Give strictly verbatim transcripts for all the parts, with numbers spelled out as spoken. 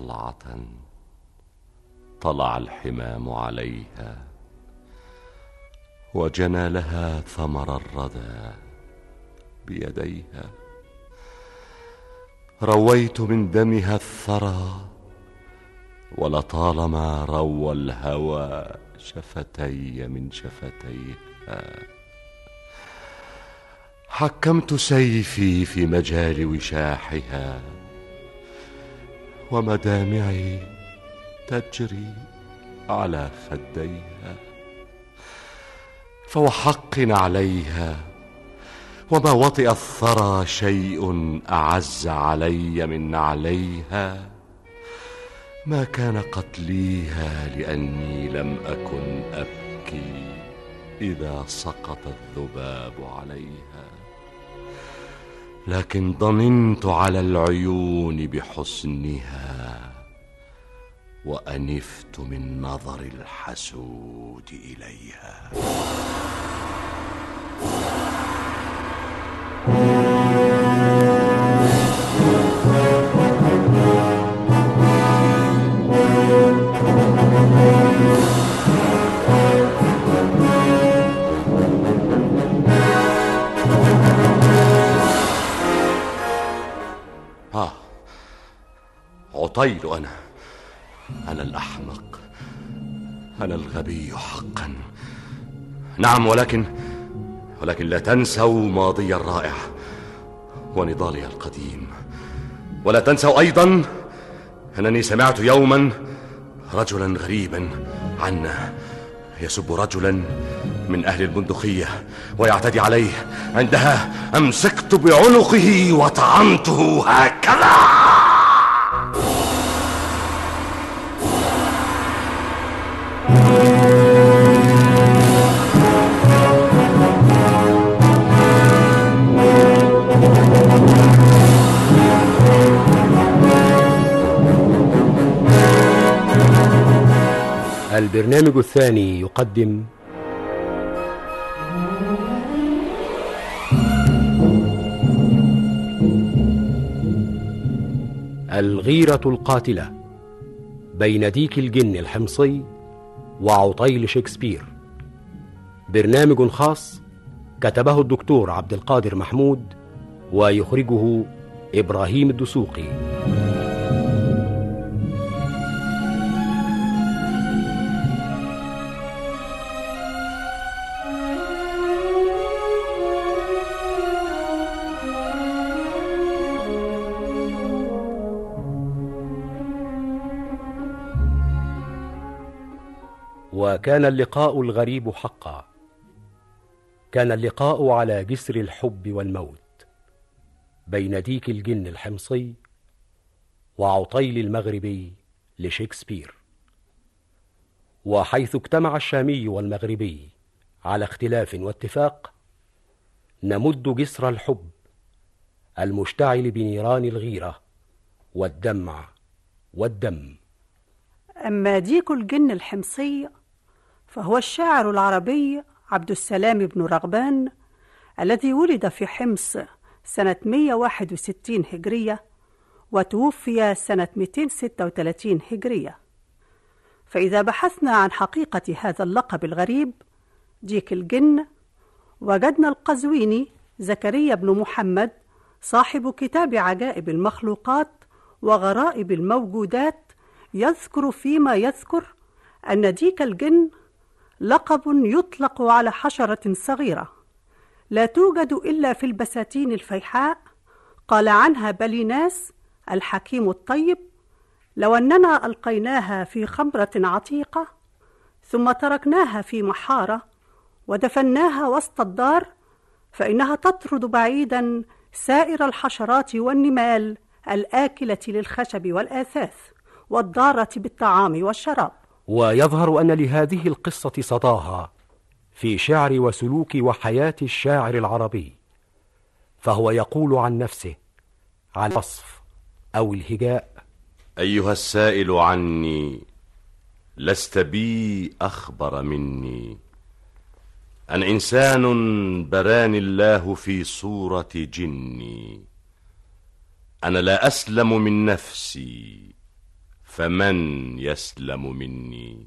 طلعة طلع الحمام عليها، وجنى لها ثمر الردى بيديها. رويت من دمها الثرى، ولطالما روى الهوى شفتي من شفتيها. حكمت سيفي في مجال وشاحها، ومدامعي تجري على خديها. فوحق عليها، وما وطئ الثرى شيء أعز علي من نعليها. ما كان قتليها لأني لم أكن أبكي إذا سقط الذباب عليها، لكن ضننت على العيون بحسنها، وأنفت من نظر الحسود إليها. آه عطيل، أنا أنا الأحمق، أنا الغبي حقا. نعم، ولكن ولكن لا تنسوا ماضي الرائع ونضالي القديم، ولا تنسوا أيضا أنني سمعت يوما رجلا غريبا عنا يسب رجلا من أهل البندقية ويعتدي عليه. عندها أمسكت بعنقه وطعنته هكذا. البرنامج الثاني يقدم الغيرة القاتلة بين ديك الجن الحمصي وعطيل شكسبير. برنامج خاص كتبه الدكتور عبد القادر محمود، ويخرجه إبراهيم الدسوقي. وكان اللقاء الغريب حقا. كان اللقاء على جسر الحب والموت بين ديك الجن الحمصي وعطيل المغربي لشكسبير. وحيث اجتمع الشامي والمغربي على اختلاف واتفاق، نمد جسر الحب المشتعل بنيران الغيرة والدمع والدم. أما ديك الجن الحمصي فهو الشاعر العربي عبد السلام بن رغبان، الذي ولد في حمص سنة مئة وواحد وستين هجرية وتوفي سنة مئتين وستة وثلاثين هجرية. فإذا بحثنا عن حقيقة هذا اللقب الغريب ديك الجن، وجدنا القزويني زكريا بن محمد صاحب كتاب عجائب المخلوقات وغرائب الموجودات يذكر فيما يذكر أن ديك الجن لقب يطلق على حشرة صغيرة لا توجد إلا في البساتين الفيحاء. قال عنها بليناس الحكيم الطيب: لو أننا ألقيناها في خمرة عتيقة ثم تركناها في محارة ودفناها وسط الدار، فإنها تطرد بعيدا سائر الحشرات والنمال الآكلة للخشب والآثاث والضارة بالطعام والشراب. ويظهر أن لهذه القصة صداها في شعر وسلوك وحياة الشاعر العربي، فهو يقول عن نفسه عن الوصف أو الهجاء: أيها السائل عني، لست بي أخبر مني. أنا إنسان براني الله في صورة جني. أنا لا أسلم من نفسي، فمن يسلم مني؟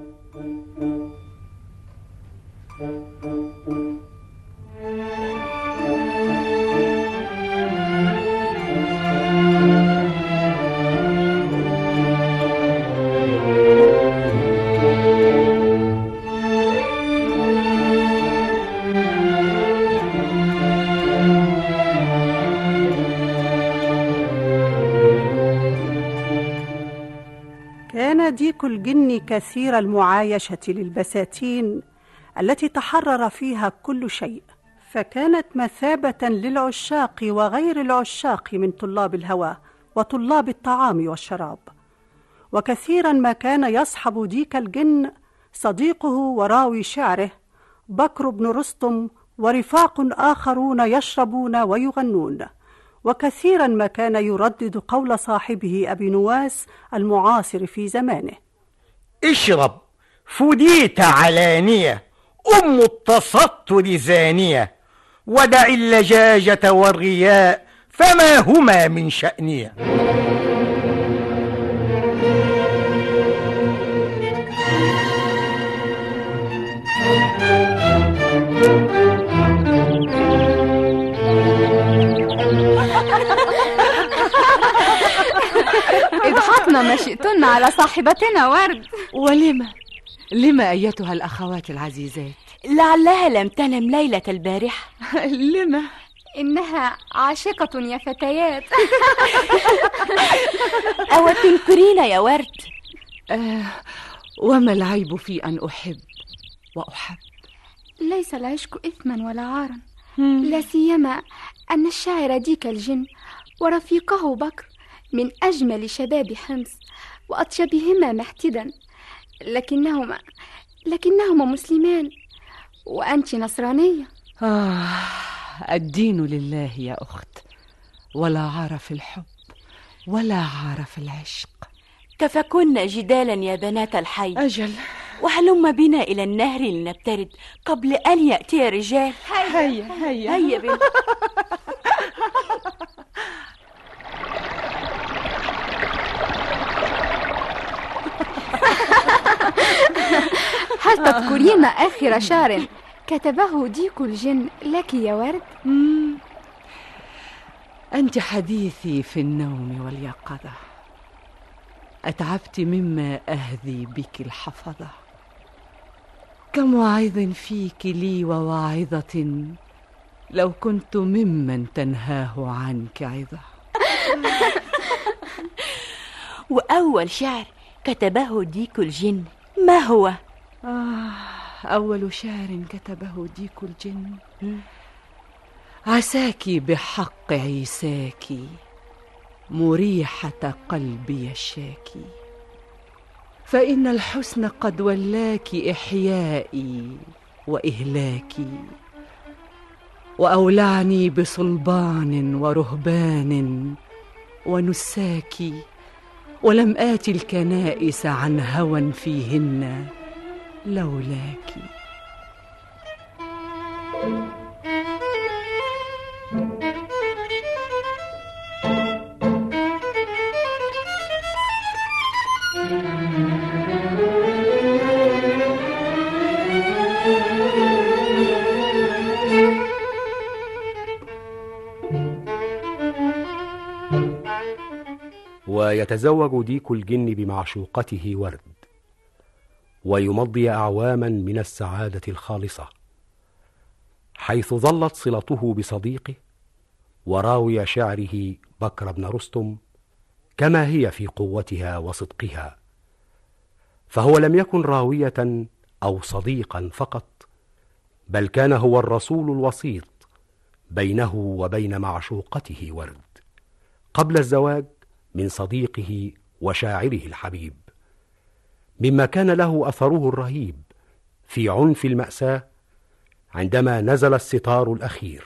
كان ديك الجن كثير المعايشة للبساتين التي تحرر فيها كل شيء، فكانت مثابة للعشاق وغير العشاق من طلاب الهوى وطلاب الطعام والشراب. وكثيرا ما كان يصحب ديك الجن صديقه وراوي شعره بكر بن رستم ورفاق آخرون يشربون ويغنون. وكثيرا ما كان يردد قول صاحبه أبي نواس المعاصر في زمانه: اشرب فديت علانية أم التسطر زانية، ودع اللجاجة والرياء فما هما من شأنية. اضحكنا ما شئتن على صاحبتنا ورد. ولما لما أيتها الأخوات العزيزات؟ لعلها لم تنم ليلة البارحة. لما؟ إنها عاشقة يا فتيات. أو تنكرين يا ورد؟ آه وما العيب في أن أحب وأحب؟ ليس العشق إثما ولا عارا، لا سيما أن الشاعر ديك الجن ورفيقه بكر من أجمل شباب حمص وأطيبهما محتدا، لكنهما لكنهما مسلمان وأنت نصرانية. آه الدين لله يا أخت، ولا عار في الحب ولا عار في العشق. كفكن جدالا يا بنات الحي. أجل، وهلم بنا إلى النهر لنبترد قبل أن يأتي رجال. هيا هيا هيا, هيا بنا. هل تذكرين آخر شعر كتبه ديك الجن لك يا ورد؟ مم. أنت حديثي في النوم واليقظة، أتعبت مما أهذي بك الحفظة. كم واعظ فيك لي وواعظة، لو كنت ممن تنهاه عنك عظة. وأول شعر كتبه ديك الجن ما هو؟ آه أول شعر كتبه ديك الجن: عساكي بحق عيساكي مريحة قلبي الشاكي، فإن الحسن قد ولاك إحيائي وإهلاكي، وأولعني بصلبان ورهبان ونساكي، ولم آت الكنائس عن هوى فيهن لولاكِ. ويتزوج ديك الجن بمعشوقته ورد، ويمضي أعواما من السعادة الخالصة، حيث ظلت صلته بصديقه وراوي شعره بكر بن رستم كما هي في قوتها وصدقها، فهو لم يكن راوية أو صديقا فقط، بل كان هو الرسول الوسيط بينه وبين معشوقته ورد قبل الزواج من صديقه وشاعره الحبيب، مما كان له أثره الرهيب في عنف المأساة عندما نزل الستار الأخير.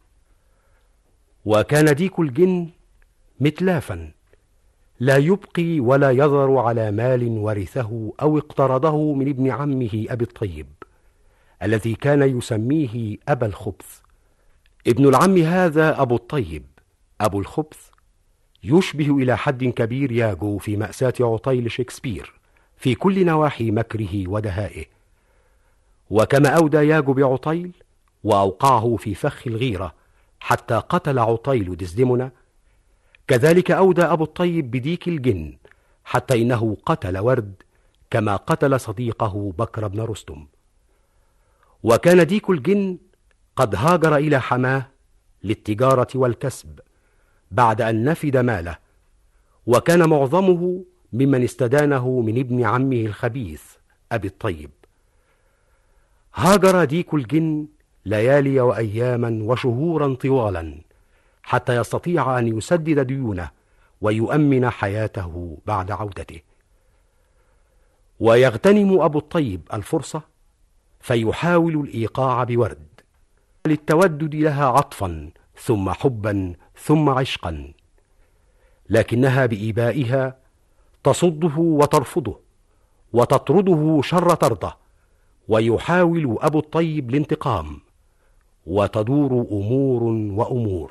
وكان ديك الجن متلافا لا يبقي ولا يذر على مال ورثه أو اقترضه من ابن عمه أبي الطيب الذي كان يسميه أبا الخبث. ابن العم هذا أبو الطيب أبو الخبث يشبه إلى حد كبير ياغو في مأساة عطيل شكسبير في كل نواحي مكره ودهائه. وكما أودى ياغو بعطيل وأوقعه في فخ الغيرة حتى قتل عطيل ديسديمونا، كذلك أودى أبو الطيب بديك الجن حتى إنه قتل ورد كما قتل صديقه بكر بن رستم. وكان ديك الجن قد هاجر إلى حماه للتجارة والكسب بعد أن نفد ماله، وكان معظمه ممن استدانه من ابن عمه الخبيث أبي الطيب. هاجر ديك الجن ليالي وأياما وشهورا طوالا حتى يستطيع أن يسدد ديونه ويؤمن حياته بعد عودته. ويغتنم أبو الطيب الفرصة فيحاول الإيقاع بورد للتودد لها عطفا ثم حبا ثم عشقا، لكنها بإيبائها تصده وترفضه وتطرده شر طرده، ويحاول أبو الطيب الانتقام، وتدور أمور وأمور.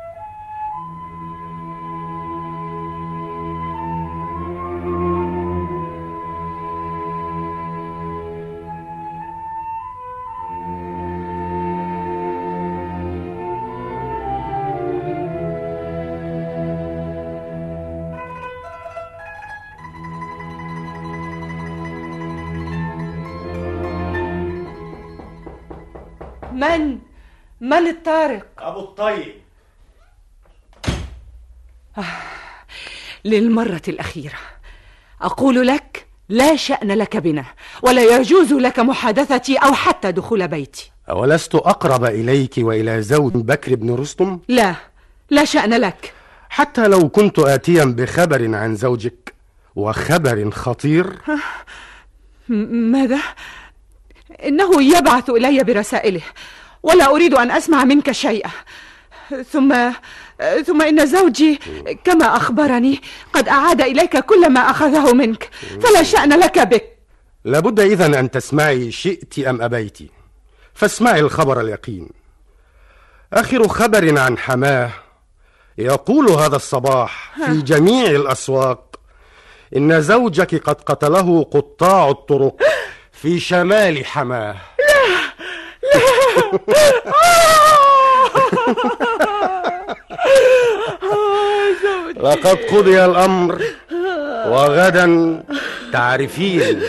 من؟ من الطارق؟ أبو الطيب. آه. للمرة الأخيرة أقول لك لا شأن لك بنا، ولا يجوز لك محادثتي أو حتى دخول بيتي. أولست أقرب إليك وإلى زوج بكر بن رستم؟ لا، لا شأن لك. حتى لو كنت آتيا بخبر عن زوجك، وخبر خطير. ماذا؟ إنه يبعث إلي برسائله ولا أريد أن أسمع منك شيئا. ثم ثم إن زوجي كما أخبرني قد أعاد إليك كل ما أخذه منك، فلا شأن لك بك. لابد إذن أن تسمعي شئت أم أبيت، فاسمعي الخبر اليقين. آخر خبر عن حماه يقول هذا الصباح في جميع الأسواق إن زوجك قد قتله قطاع الطرق في شمال حماه. لا لا لقد قضي الأمر وغدا تعرفين.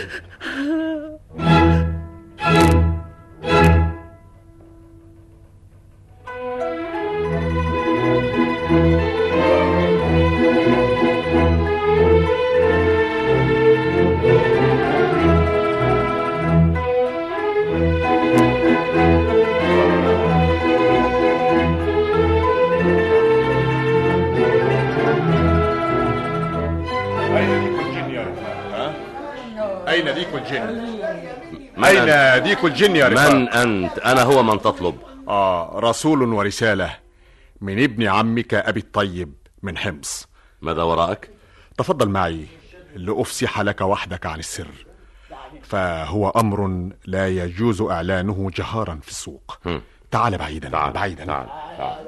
أين ديك الجن؟ أين ديك الجن يا رفاق؟ من أنت؟ أنا هو من تطلب. آه رسول ورسالة من ابن عمك أبي الطيب من حمص. ماذا وراءك؟ تفضل معي لأفسح لك وحدك عن السر، فهو أمر لا يجوز إعلانه جهارا في السوق. هم. تعال بعيدا. تعال. بعيدا تعال. تعال.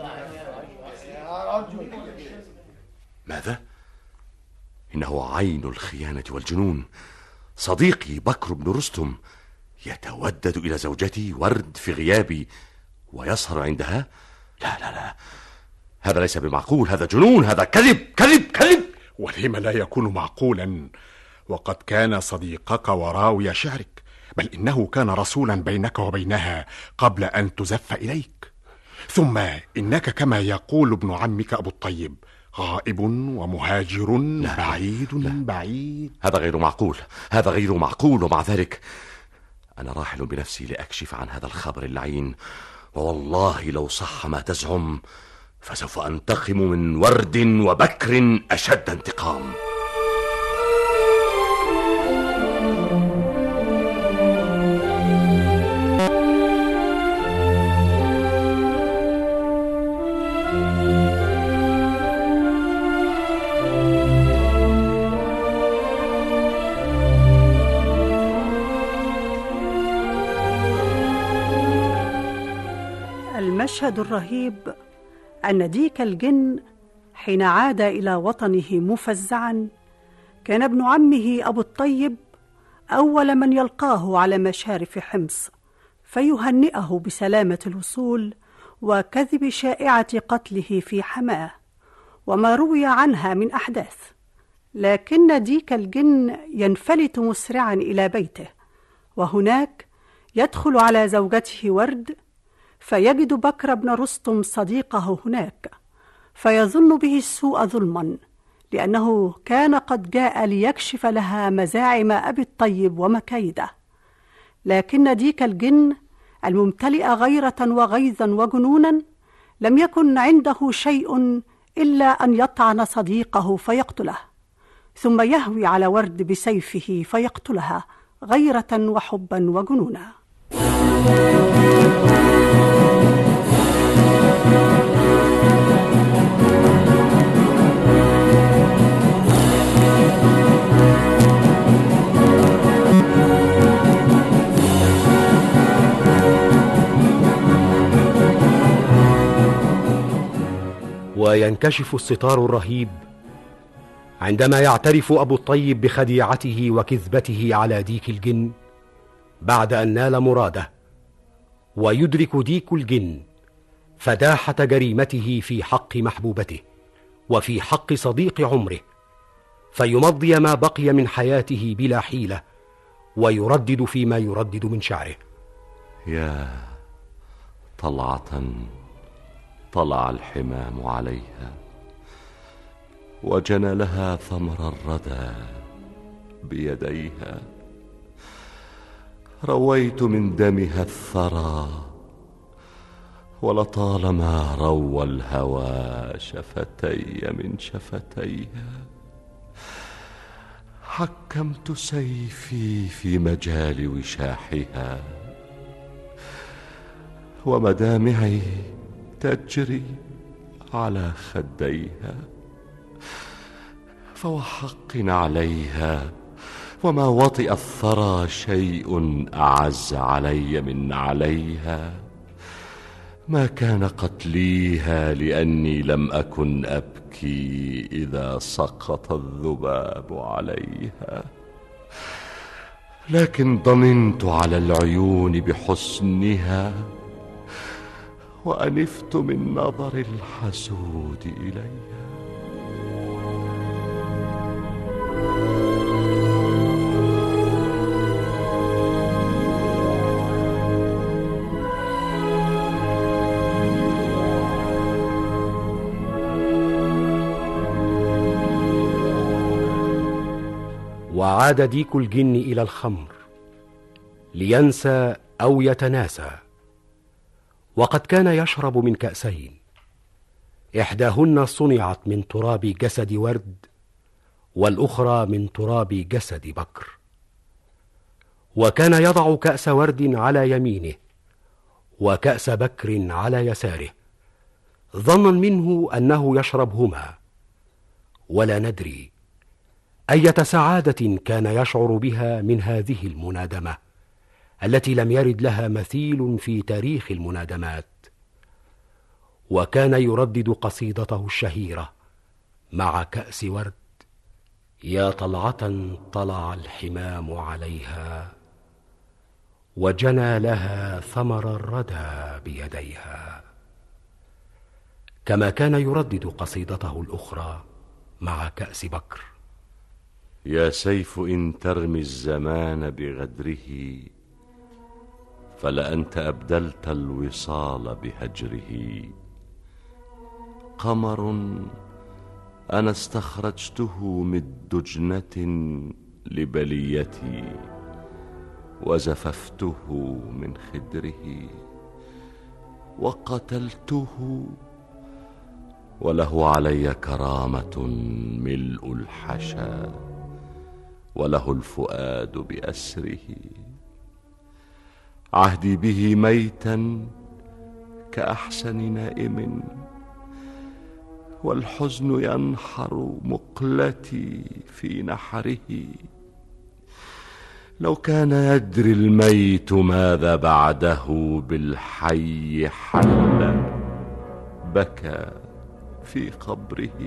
ماذا؟ إنه عين الخيانة والجنون. صديقي بكر بن رستم يتودد إلى زوجتي ورد في غيابي ويسهر عندها. لا لا لا، هذا ليس بمعقول، هذا جنون، هذا كذب كذب كذب. ولم لا يكون معقولا وقد كان صديقك وراوي شعرك، بل إنه كان رسولا بينك وبينها قبل أن تزف إليك. ثم إنك كما يقول ابن عمك أبو الطيب غائب ومهاجر لا بعيد لا. بعيد. هذا غير معقول، هذا غير معقول. ومع ذلك أنا راحل بنفسي لأكشف عن هذا الخبر اللعين، ووالله لو صح ما تزعم فسوف أنتقم من ورد وبكر أشد انتقام. المشهد الرهيب أن ديك الجن حين عاد إلى وطنه مفزعا، كان ابن عمه أبو الطيب أول من يلقاه على مشارف حمص فيهنئه بسلامة الوصول وكذب شائعة قتله في حماه وما روي عنها من أحداث. لكن ديك الجن ينفلت مسرعا إلى بيته، وهناك يدخل على زوجته ورد فيجد بكر بن رستم صديقه هناك، فيظن به السوء ظلما، لأنه كان قد جاء ليكشف لها مزاعم أبي الطيب ومكايده. لكن ديك الجن الممتلئ غيرة وغيظا وجنونا لم يكن عنده شيء إلا أن يطعن صديقه فيقتله، ثم يهوي على ورد بسيفه فيقتلها غيرة وحبا وجنونا. وينكشف الستار الرهيب عندما يعترف أبو الطيب بخديعته وكذبته على ديك الجن بعد أن نال مراده، ويدرك ديك الجن فداحة جريمته في حق محبوبته وفي حق صديق عمره، فيمضي ما بقي من حياته بلا حيلة ويردد فيما يردد من شعره: يا طلعة طلع الحمام عليها وجنى لها ثمر الردى بيديها، رويت من دمها الثرى ولطالما روى الهوى شفتي من شفتيها، حكمت سيفي في مجال وشاحها ومدامعي تجري على خديها، فوحق عليها وما وطئ الثرى شيء أعز علي من عليها، ما كان قتليها لأني لم أكن أبكي إذا سقط الذباب عليها، لكن ضننت على العيون بحسنها وأنفت من نظر الحسود إليها. وعاد ديك الجن إلى الخمر لينسى أو يتناسى، وقد كان يشرب من كأسين، إحداهن صنعت من تراب جسد ورد والأخرى من تراب جسد بكر، وكان يضع كأس ورد على يمينه وكأس بكر على يساره، ظنا منه أنه يشربهما، ولا ندري أية سعادة كان يشعر بها من هذه المنادمة التي لم يرد لها مثيل في تاريخ المنادمات. وكان يردد قصيدته الشهيرة مع كأس ورد: يا طلعة طلع الحمام عليها وجنى لها ثمر الردى بيديها، كما كان يردد قصيدته الأخرى مع كأس بكر: يا سيف إن ترمي الزمان بغدره فلأنت أبدلت الوصال بهجره، قمر أنا استخرجته من دجنة لبليتي وزففته من خدره وقتلته، وله علي كرامة ملء الحشا وله الفؤاد بأسره، عهدي به ميتا كأحسن نائم والحزن ينحر مقلتي في نحره، لو كان يدري الميت ماذا بعده بالحي حل بكى في قبره،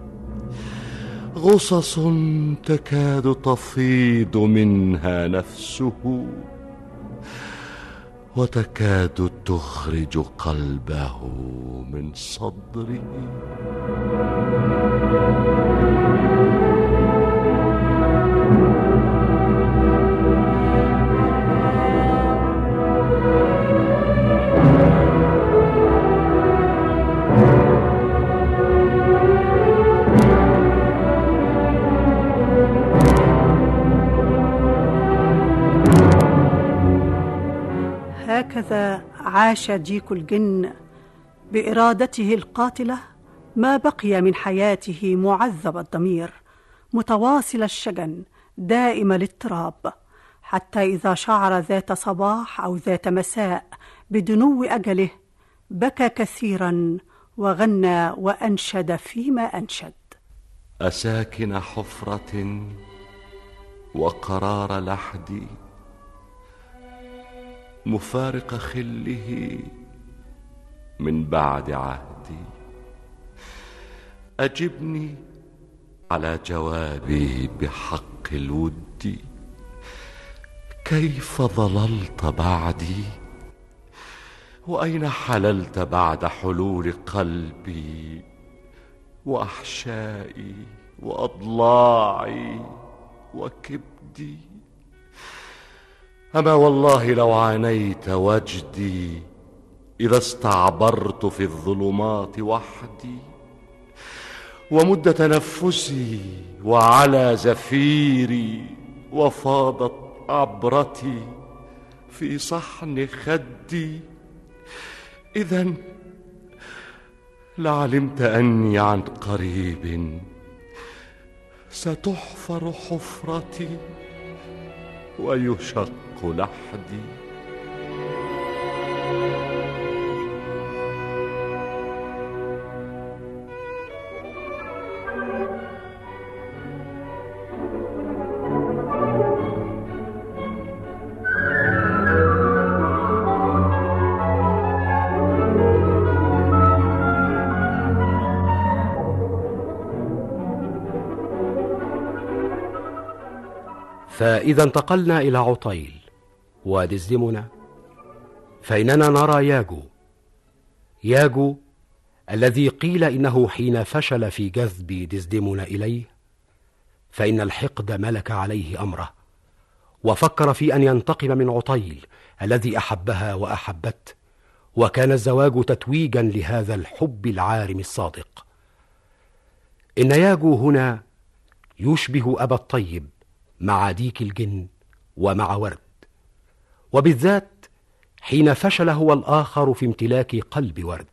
غصص تكاد تفيض منها نفسه وتكاد تخرج قلبه من صدره. هكذا عاش ديك الجن بإرادته القاتلة ما بقي من حياته معذب الضمير، متواصل الشجن، دائم الاضطراب، حتى إذا شعر ذات صباح أو ذات مساء بدنو أجله بكى كثيرا وغنى وأنشد فيما أنشد: أساكن حفرة وقرار لحدي، مفارق خله من بعد عهدي، أجبني على جوابي بحق الود، كيف ضللت بعدي؟ وأين حللت بعد حلول قلبي وأحشائي وأضلاعي وكبدي؟ أما والله لو عانيت وجدي إذا استعبرت في الظلمات وحدي، ومد تنفسي وعلى زفيري وفاضت عبرتي في صحن خدي، إذن لعلمت أني عن قريب ستحفر حفرتي ويشق لحدي. فإذا انتقلنا إلى عطيل ودزدمنا، فإننا نرى ياجو ياجو الذي قيل إنه حين فشل في جذب دزدمنا إليه فإن الحقد ملك عليه أمره، وفكر في أن ينتقم من عطيل الذي أحبها وأحبته، وكان الزواج تتويجا لهذا الحب العارم الصادق. إن ياجو هنا يشبه أبا الطيب مع ديك الجن ومع ورد، وبالذات حين فشل هو الآخر في امتلاك قلب ورد.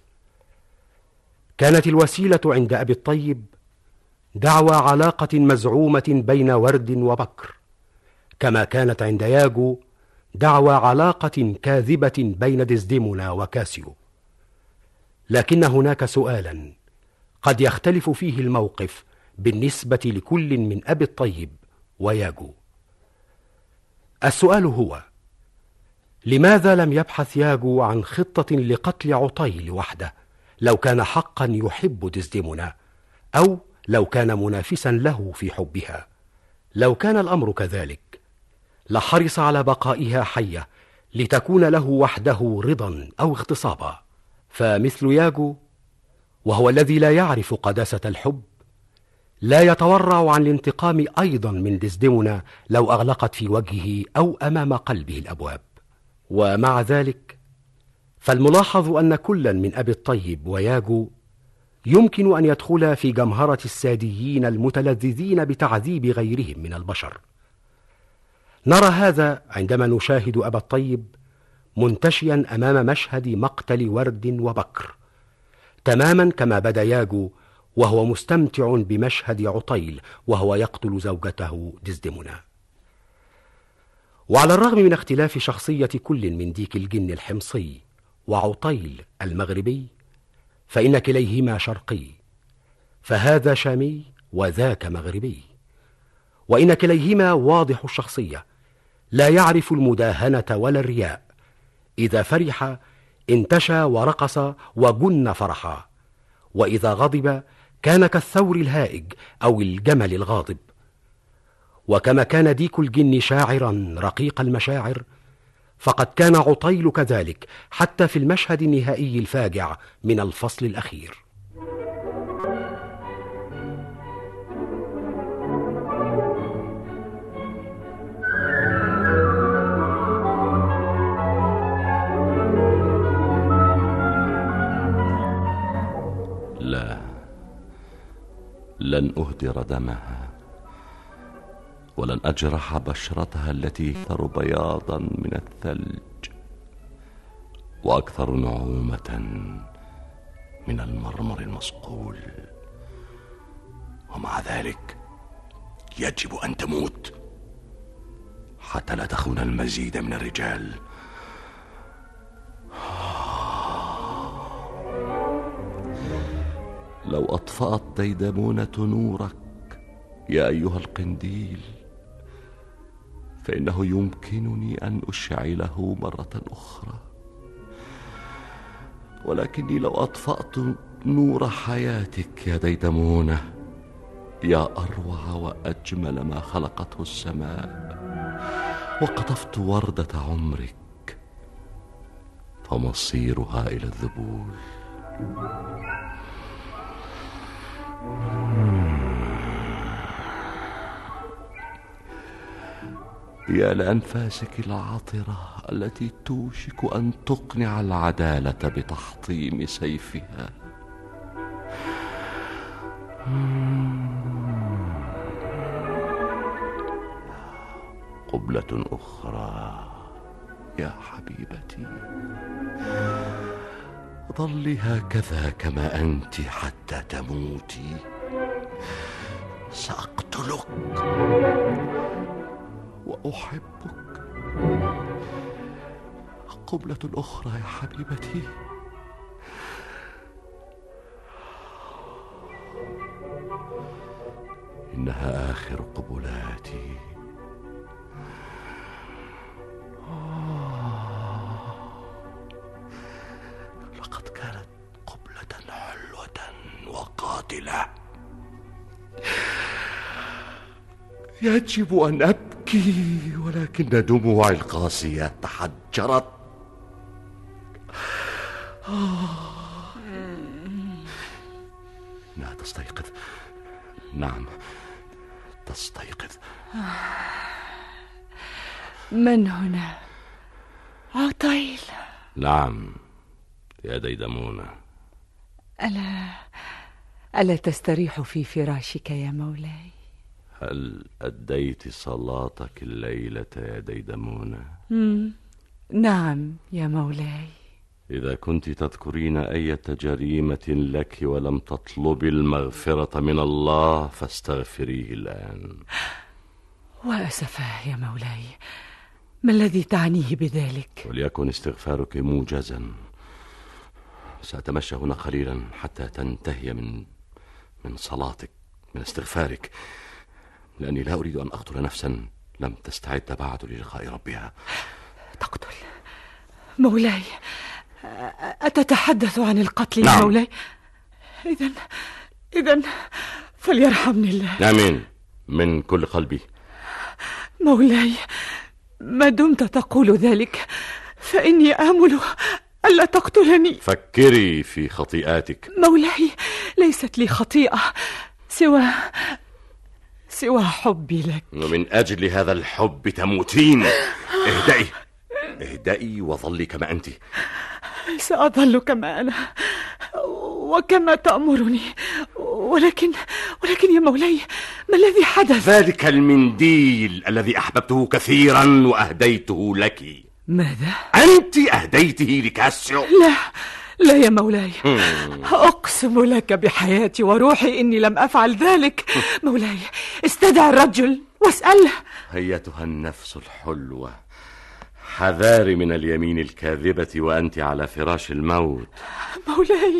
كانت الوسيلة عند أبي الطيب دعوى علاقة مزعومة بين ورد وبكر، كما كانت عند ياجو دعوى علاقة كاذبة بين دزدمنا وكاسيو. لكن هناك سؤالا قد يختلف فيه الموقف بالنسبة لكل من أبي الطيب وياجو. السؤال هو: لماذا لم يبحث ياجو عن خطة لقتل عطيل وحده لو كان حقا يحب دزدمنا، أو لو كان منافسا له في حبها؟ لو كان الأمر كذلك لحرص على بقائها حية لتكون له وحده رضا أو اغتصابا. فمثل ياجو، وهو الذي لا يعرف قداسة الحب، لا يتورع عن الانتقام أيضا من دزدمنا لو أغلقت في وجهه أو أمام قلبه الأبواب. ومع ذلك فالملاحظ أن كلا من أبي الطيب وياجو يمكن أن يدخل في جمهرة الساديين المتلذذين بتعذيب غيرهم من البشر. نرى هذا عندما نشاهد أبا الطيب منتشيا أمام مشهد مقتل ورد وبكر، تماما كما بدا ياجو وهو مستمتع بمشهد عطيل وهو يقتل زوجته دزدمنا. وعلى الرغم من اختلاف شخصية كل من ديك الجن الحمصي وعطيل المغربي، فإن كليهما شرقي، فهذا شامي وذاك مغربي، وإن كليهما واضح الشخصية، لا يعرف المداهنة ولا الرياء، إذا فرح انتشى ورقص وجن فرحا، وإذا غضب كان كالثور الهائج أو الجمل الغاضب. وكما كان ديك الجن شاعرا رقيق المشاعر، فقد كان عطيل كذلك حتى في المشهد النهائي الفاجع من الفصل الأخير. لا، لن أهدر دمها، ولن أجرح بشرتها التي أكثر بياضا من الثلج وأكثر نعومة من المرمر المصقول. ومع ذلك يجب أن تموت حتى لا تخون المزيد من الرجال. لو أطفأت ديدمونة نورك يا أيها القنديل، فإنه يمكنني أن أشعله مرة أخرى، ولكني لو أطفأت نور حياتك يا ديدمونة، يا أروع وأجمل ما خلقته السماء، وقطفت وردة عمرك، فمصيرها إلى الذبول. يا لأنفاسك العطرة التي توشك أن تقنع العدالة بتحطيم سيفها. قبلة أخرى يا حبيبتي، ظلي هكذا كما أنت حتى تموتي. سأقتلك وأحبك. قبلة أخرى يا حبيبتي. إنها آخر قبلاتي. لقد كانت قبلة حلوة وقاتلة. يجب أن أبكي، ولكن دموعي القاسية تحجرت. إنها تستيقظ. نعم، تستيقظ. من هنا؟ عطيل. نعم يا ديدمونة. ألا ألا تستريح في فراشك يا مولاي؟ هل أديت صلاتك الليلة يا ديدمونة؟ مم. نعم يا مولاي. إذا كنت تذكرين أي جريمة لك ولم تطلبي المغفرة من الله فاستغفريه الآن. وأسفاه يا مولاي، ما الذي تعنيه بذلك؟ وليكن استغفارك موجزا. سأتمشى هنا قليلا حتى تنتهي من من صلاتك، من استغفارك، لأني لا أريد أن أقتل نفسا لم تستعد بعد للقاء ربها. تقتل؟ مولاي، أتتحدث عن القتل؟ نعم. يا مولاي، إذن إذن فليرحمني الله. آمين من كل قلبي. مولاي، ما دمت تقول ذلك فإني آمل ألا تقتلني. فكري في خطيئاتك. مولاي، ليست لي خطيئة سوى سوى حبي لك. ومن أجل هذا الحب تموتين. اهدئي اهدئي وظلي كما أنت. سأظل كما أنا وكما تأمرني، ولكن ولكن يا مولاي، ما الذي حدث؟ ذلك المنديل الذي أحببته كثيرا وأهديته لك. ماذا؟ أنت أهديته لكاسيو. لا لا يا مولاي، أقسم لك بحياتي وروحي إني لم أفعل ذلك. مولاي، استدع الرجل واسأله. أيتها النفس الحلوة، حذاري من اليمين الكاذبة وأنت على فراش الموت. مولاي،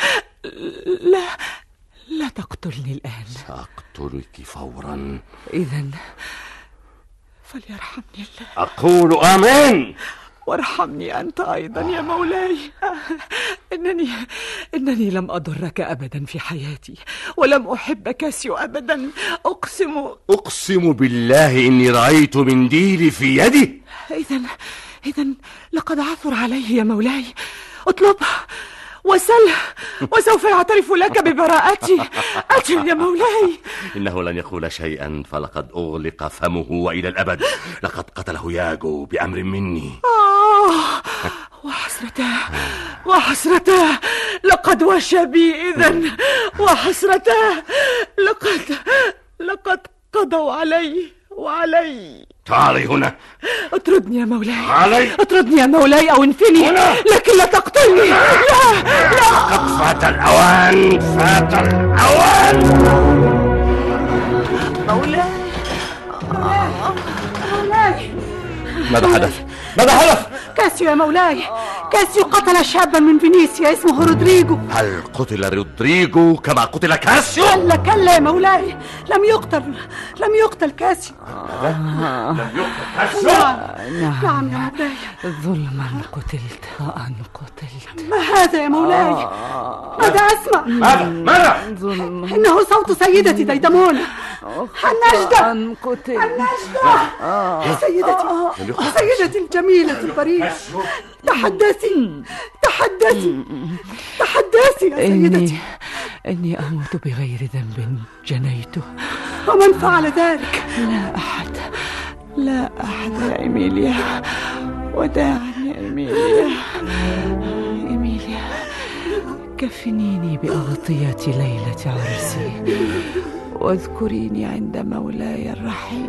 لا لا تقتلني الآن. سأقتلك فورا. إذن فليرحمني الله. أقول آمين. وارحمني أنت أيضا يا مولاي. إنني إنني لم أضرك أبدا في حياتي، ولم أحب كاسيو أبدا. أقسم أقسم بالله إني رأيت منديلي في يدي. إذن إذن لقد عثر عليه يا مولاي. اطلب وسل وسوف يعترف لك ببراءتي. أجل يا مولاي. إنه لن يقول شيئا، فلقد أغلق فمه وإلى الأبد. لقد قتله ياغو بأمر مني. آه وحسرته وحسرته لقد وشى بي إذن. وحسرته لقد لقد قضوا علي وعلي. تعالي هنا. اطردني يا مولاي. علي. اطردني يا مولاي أو انفني هنا. لكن لا تقتلني. لا لا. قد فات الأوان، فات الأوان. مولاي مولاي. ماذا حدث؟ ماذا حدث؟ كاسيو يا مولاي، كاسيو قتل شابا من فينيسيا اسمه رودريجو. هل قتل رودريجو كما قتل كاسيو؟ كلا كلا يا مولاي، لم يقتل لم يقتل كاسيو. لم يقتل كاسيو؟ نعم نعم يا مولاي. ظلما قتلت وأن قتلت. ما هذا يا مولاي؟ ماذا أسمع؟ ماذا؟ ماذا؟ إنه صوت سيدتي ديدمونة. النجدة أن قتلت. النجدة يا سيدتي، سيدتي الجميلة البريئة، تحدثي تحدثي تحدثي يا سيدتي. إني أموت بغير ذنب جنيته. ومن فعل ذلك؟ لا أحد، لا أحد يا إيميليا. وداعا يا إيميليا. إيميليا، كفنيني بأغطية ليلة عرسي، واذكريني عند مولاي الرحيم.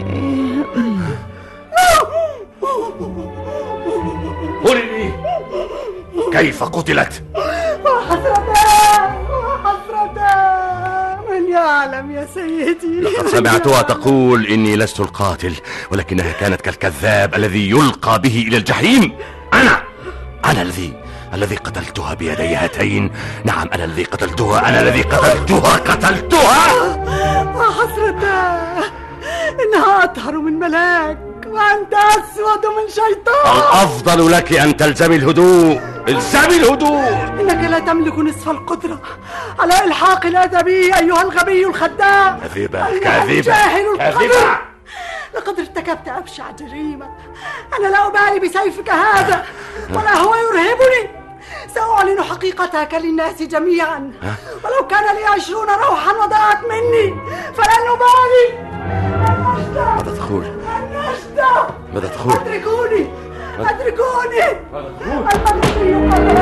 قولي كيف قتلت؟ وحسرتها وحسرتها، من يعلم يا سيدي. لقد سمعتها تقول إني لست القاتل، ولكنها كانت كالكذاب الذي يلقى به إلى الجحيم. أنا أنا الذي الذي قتلتها بيدي هاتين. نعم أنا الذي قتلتها، أنا الذي قتلتها قتلتها. وحسرتها، إنها أطهر من ملاك وأنت أسود من شيطان. الأفضل لك أن تلزمي الهدوء. الزمي الهدوء. إنك لا تملك نصف القدرة على إلحاق الأدبي أيها الغبي الخداع. كذبة كذبة كذبة. لقد ارتكبت أبشع جريمة. أنا لا أبالي بسيفك هذا، ولا هو يرهبني. سأعلن حقيقتك للناس جميعا، ولو كان لي عشرون روحا وضاعت مني فلن أبالي. ماذا تقول؟ النجدة. ماذا تقول؟ أدركوني أدركوني. المغربي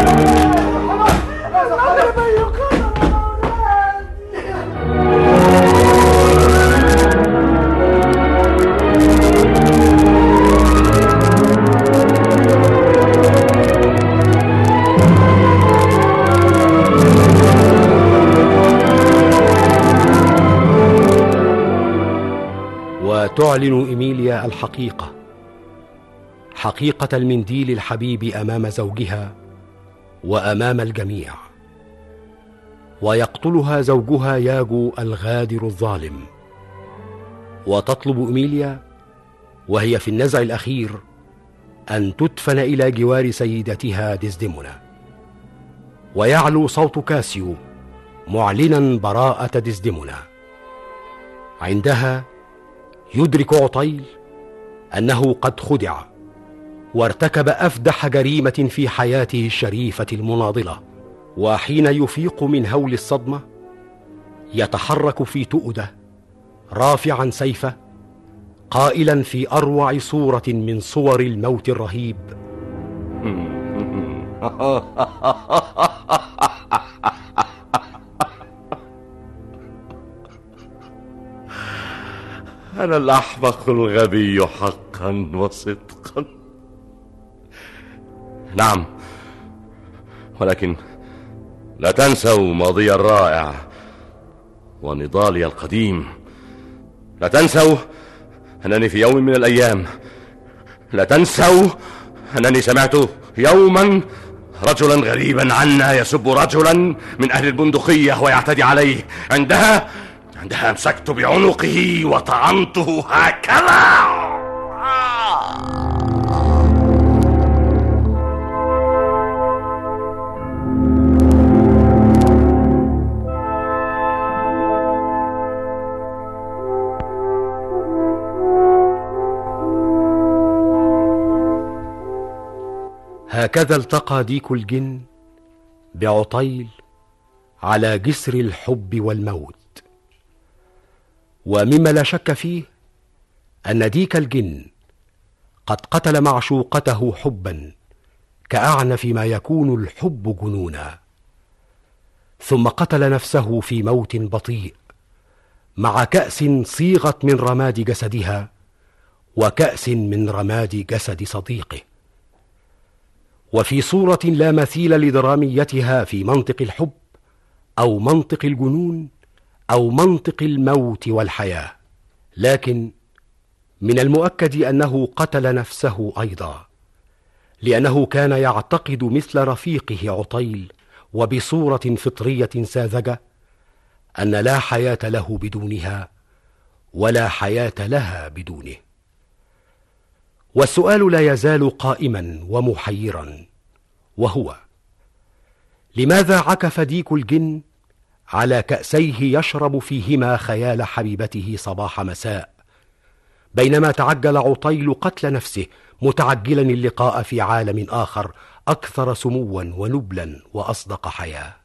يقتل. وتعلن إيميليا الحقيقة، حقيقة المنديل الحبيب أمام زوجها وأمام الجميع. ويقتلها زوجها ياغو الغادر الظالم. وتطلب إيميليا وهي في النزع الأخير أن تدفن إلى جوار سيدتها ديزديمونا. ويعلو صوت كاسيو معلنا براءة ديزديمونا. عندها يدرك عطيل أنه قد خدع، وارتكب أفدح جريمة في حياته الشريفة المناضلة. وحين يفيق من هول الصدمة يتحرك في تؤدة رافعا سيفه، قائلا في أروع صورة من صور الموت الرهيب: أنا الأحمق الغبي حقا وصدقا. نعم، ولكن لا تنسوا ماضي الرائع ونضالي القديم. لا تنسوا أنني في يوم من الأيام، لا تنسوا أنني سمعت يوما رجلا غريبا عنا يسب رجلا من أهل البندقية ويعتدي عليه. عندها عندها امسكت بعنقه وطعنته هكذا. هكذا التقى ديك الجن بعطيل على جسر الحب والموت. ومما لا شك فيه أن ديك الجن قد قتل معشوقته حبا كأعنف ما يكون الحب جنونا، ثم قتل نفسه في موت بطيء مع كأس صيغت من رماد جسدها وكأس من رماد جسد صديقه، وفي صورة لا مثيل لدراميتها في منطق الحب أو منطق الجنون أو منطق الموت والحياة. لكن من المؤكد أنه قتل نفسه أيضا، لأنه كان يعتقد مثل رفيقه عطيل وبصورة فطرية ساذجة أن لا حياة له بدونها ولا حياة لها بدونه. والسؤال لا يزال قائما ومحيرا، وهو: لماذا عكف ديك الجن على كأسيه يشرب فيهما خيال حبيبته صباح مساء، بينما تعجل عطيل قتل نفسه متعجلا اللقاء في عالم آخر أكثر سموا ونبلا وأصدق حياة؟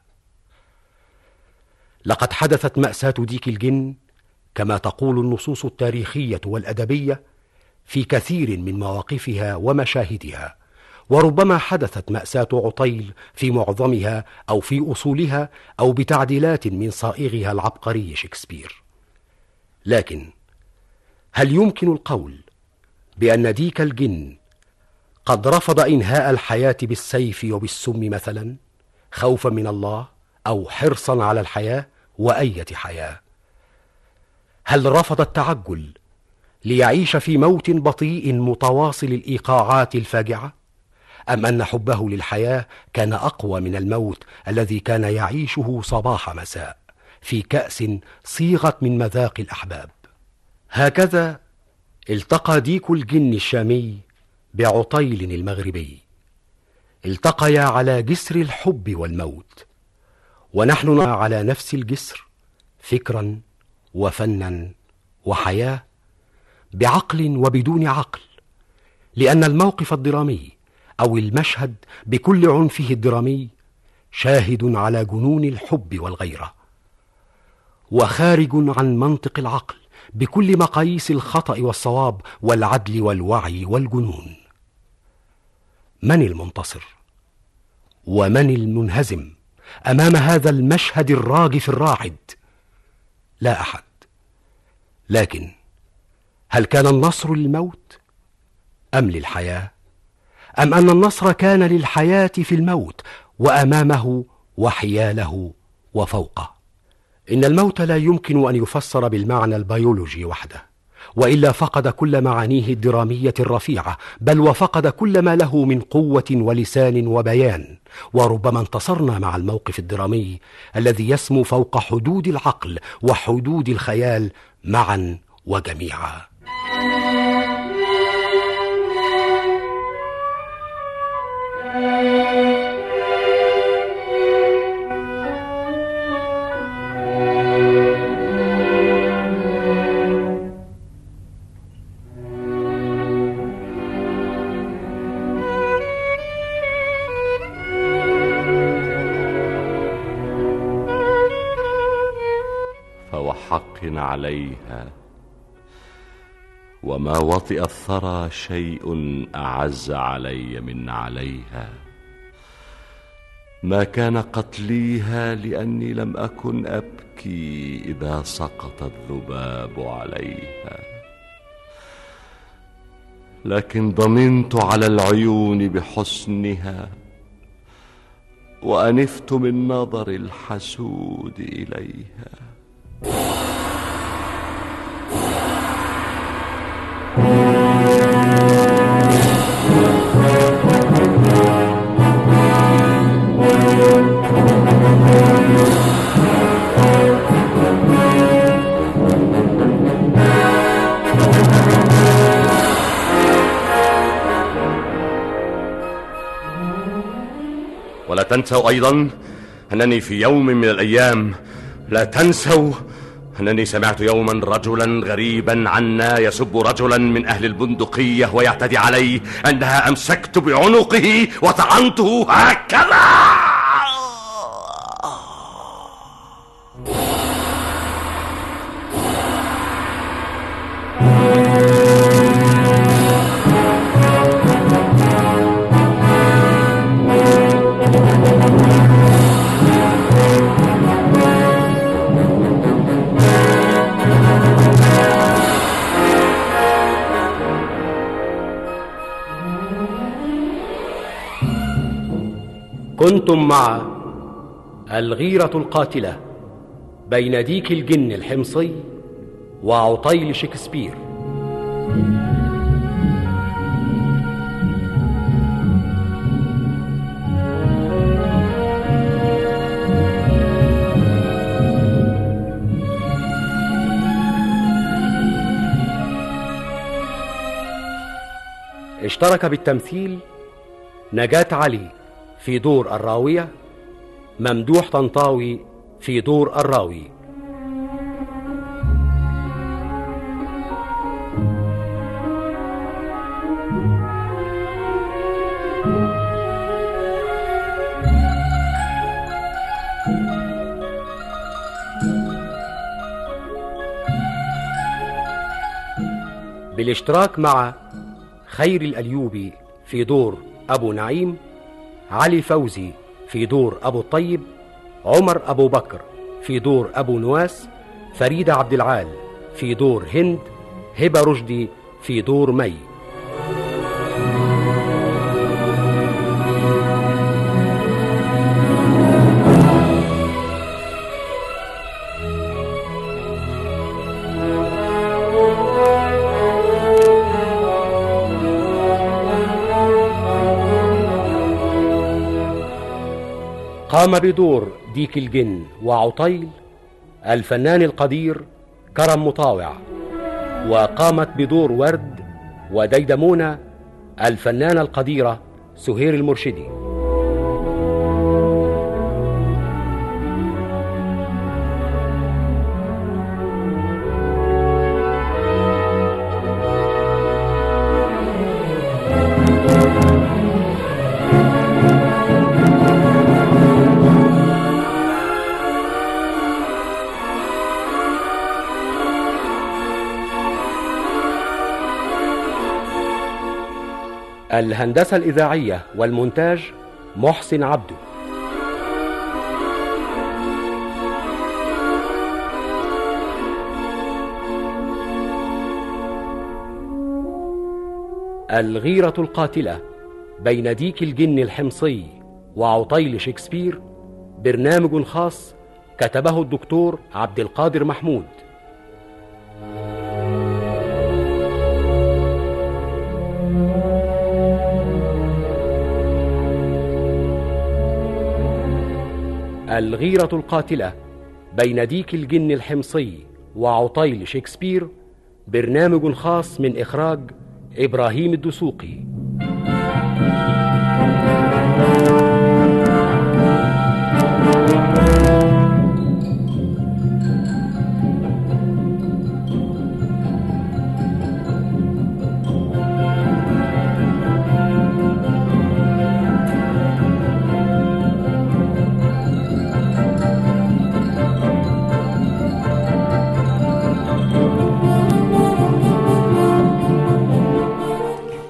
لقد حدثت مأساة ديك الجن كما تقول النصوص التاريخية والأدبية في كثير من مواقفها ومشاهدها، وربما حدثت مأساة عطيل في معظمها أو في أصولها أو بتعديلات من صائغها العبقري شكسبير. لكن هل يمكن القول بأن ديك الجن قد رفض إنهاء الحياة بالسيف وبالسم مثلا، خوفا من الله أو حرصا على الحياة وأية حياة؟ هل رفض التعجل ليعيش في موت بطيء متواصل الإيقاعات الفاجعة، أم أن حبه للحياة كان أقوى من الموت الذي كان يعيشه صباح مساء في كأس صيغت من مذاق الأحباب؟ هكذا التقى ديك الجن الشامي بعطيل المغربي، التقيا على جسر الحب والموت، ونحن على نفس الجسر فكرا وفنا وحياة، بعقل وبدون عقل، لأن الموقف الدرامي أو المشهد بكل عنفه الدرامي شاهد على جنون الحب والغيرة، وخارج عن منطق العقل بكل مقاييس الخطأ والصواب والعدل والوعي والجنون. من المنتصر ومن المنهزم أمام هذا المشهد الراجف الراعد؟ لا أحد. لكن هل كان النصر للموت أم للحياة، أم أن النصر كان للحياة في الموت وأمامه وحياله وفوقه؟ إن الموت لا يمكن أن يفسر بالمعنى البيولوجي وحده، وإلا فقد كل معانيه الدرامية الرفيعة، بل وفقد كل ما له من قوة ولسان وبيان. وربما انتصرنا مع الموقف الدرامي الذي يسمو فوق حدود العقل وحدود الخيال معا وجميعا. فوحق عليها، وما وطئ الثرى شيء أعز علي من عليها. ما كان قتليها لأني لم أكن أبكي إذا سقط الذباب عليها، لكن ضننت على العيون بحسنها، وأنفت من نظر الحسود إليها. ولا تنسوا أيضا أنني في يوم من الأيام لا تنسوا أنني سمعت يوما رجلا غريبا عنا يسب رجلا من أهل البندقية ويعتدي عليه، عندها أمسكت بعنقه وطعنته هكذا. كنتم مع الغيرة القاتلة بين ديك الجن الحمصي وعطيل شكسبير. اشترك بالتمثيل نجاة علي في دور الراوية، ممدوح طنطاوي في دور الراوي. بالاشتراك مع خير الأليوبي في دور أبو نعيم، علي فوزي في دور أبو الطيب، عمر أبو بكر في دور أبو نواس، فريدة عبد العال في دور هند، هبة رشدي في دور مي. قام بدور ديك الجن وعطيل الفنان القدير كرم مطاوع، وقامت بدور ورد وديدمونة الفنانة القديرة سهير المرشدي. الهندسة الإذاعية والمونتاج محسن عبده. الغيرة القاتلة بين ديك الجن الحمصي وعطيل شكسبير، برنامج خاص كتبه الدكتور عبد القادر محمود. الغيرة القاتلة بين ديك الجن الحمصي وعطيل شكسبير، برنامج خاص من إخراج إبراهيم الدسوقي.